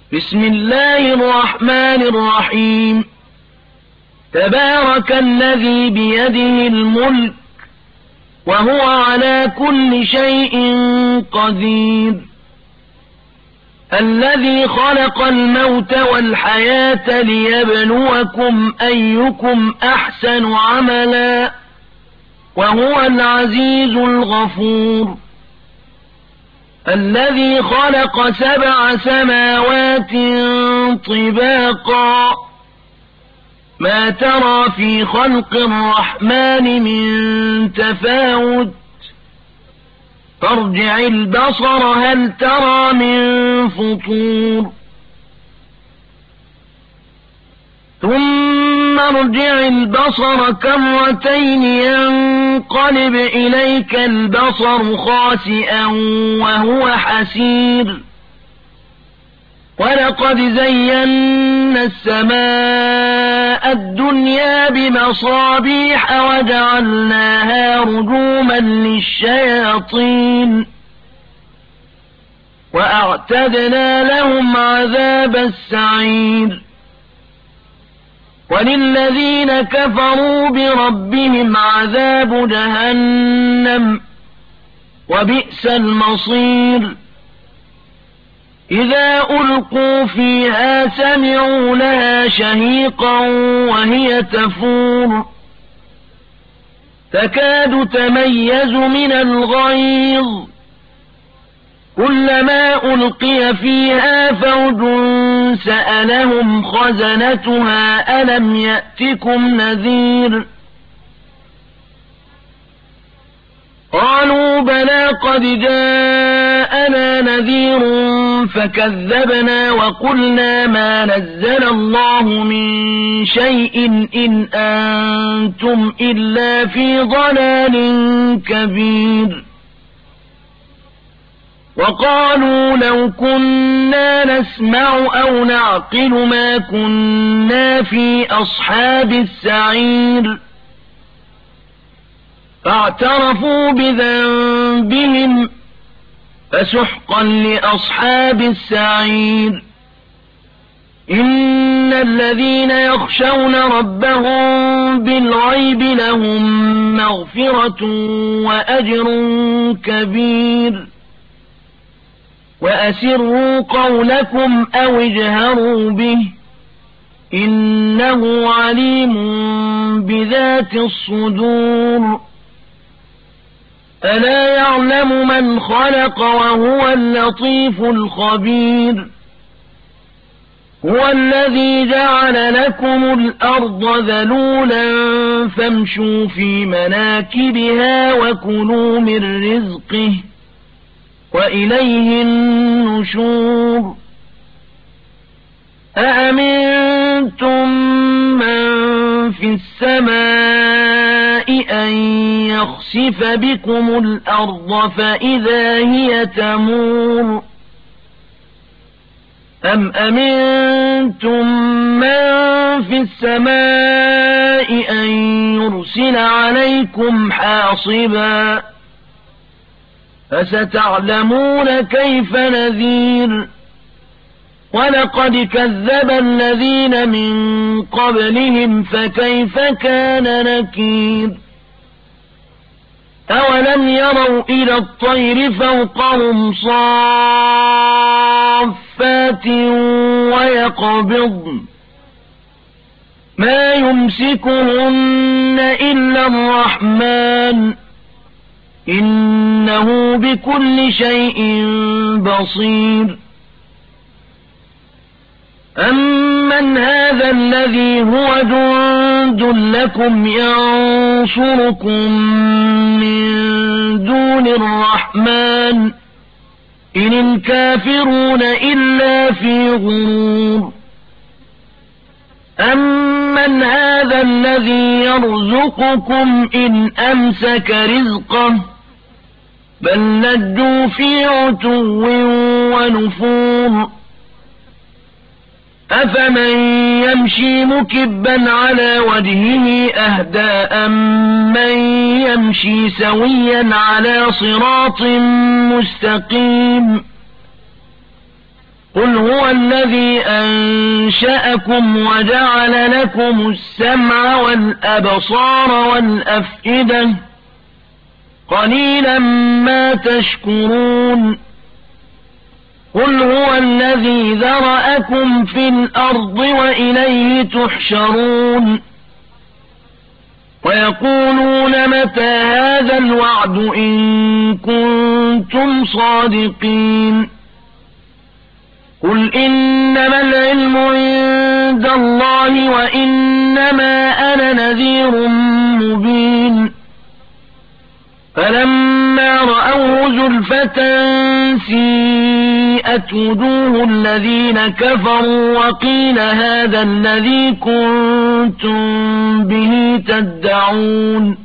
بسم الله الرحمن الرحيم. تبارك الذي بيده الملك وهو على كل شيء قدير، الذي خلق الموت والحياة ليبلوكم أيكم أحسن عملا وهو العزيز الغفور، الذي خلق 7 سماوات طباقا ما ترى في خلق الرحمن من تفاوت فارجع البصر هل ترى من فطور ثم ارجع البصر كرتين ينقلب إليك البصر خاسئا وهو حسير، ولقد زينا السماء الدنيا بمصابيح وجعلناها رجوما للشياطين وأعتدنا لهم عذاب السعير، وللذين كفروا بربهم عذاب جهنم وبئس المصير. إذا ألقوا فيها سمعوا لها شهيقا وهي تفور تكاد تميز من الغيظ، كلما ألقي فيها فوج سألهم خزنتها ألم يأتكم نذير، قالوا بلى قد جاءنا نذير فكذبنا وقلنا ما نزل الله من شيء إن أنتم إلا في ضلال كبير، وقالوا لو كنا نسمع أو نعقل ما كنا في أصحاب السعير، فاعترفوا بذنبهم فسحقا لأصحاب السعير. إن الذين يخشون ربهم بالغيب لهم مغفرة وأجر كبير، وأسروا قولكم أو اجهروا به إنه عليم بذات الصدور. ألا يعلم من خلق وهو اللطيف الخبير. هو الذي جعل لكم الأرض ذلولا فامشوا في مناكبها وكلوا من رزقه وإليه النشور. أأمنتم من في السماء أن يخسف بكم الأرض فإذا هي تمور، أم أمنتم من في السماء أن يرسل عليكم حاصبا فستعلمون كيف نذير. ولقد كذب الذين من قبلهم فكيف كان نكير. أولم يروا إلى الطير فوقهم صافات ويقبضن ما يمسكهن إلا الرحمن إنه بكل شيء بصير. أمن هذا الذي هو جند لكم ينصركم من دون الرحمن إن الكافرون إلا في غرور. أمن هذا الذي يرزقكم إن أمسك رزقه بل لجوا في عتو ونفور. أفمن يمشي مكبا على وجهه أهدى أمن يمشي سويا على صراط مستقيم. قل هو الذي أنشأكم وجعل لكم السمع والأبصار والأفئدة قليلا ما تشكرون قل هو الذي ذرأكم في الأرض وإليه تحشرون ويقولون متى هذا الوعد إن كنتم صادقين قل إنما العلم عند الله وإنما أنا نذير مبين فلما رأوه زلفة سيئت وجوه الذين كفروا وقيل هذا الذي كنتم به تدعون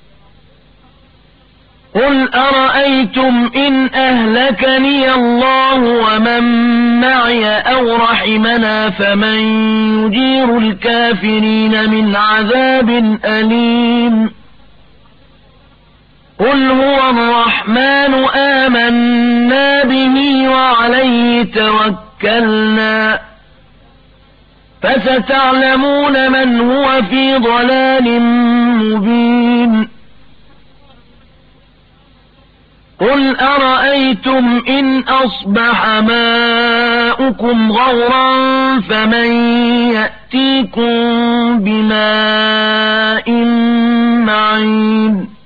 قل أرأيتم إن أهلكني الله ومن معي أو رحمنا فمن يجير الكافرين من عذاب أليم قل هو الرحمن آمنا به وعليه توكلنا فستعلمون من هو في ضلال مبين قل أرأيتم إن أصبح ماؤكم غورا فمن يأتيكم بماء معين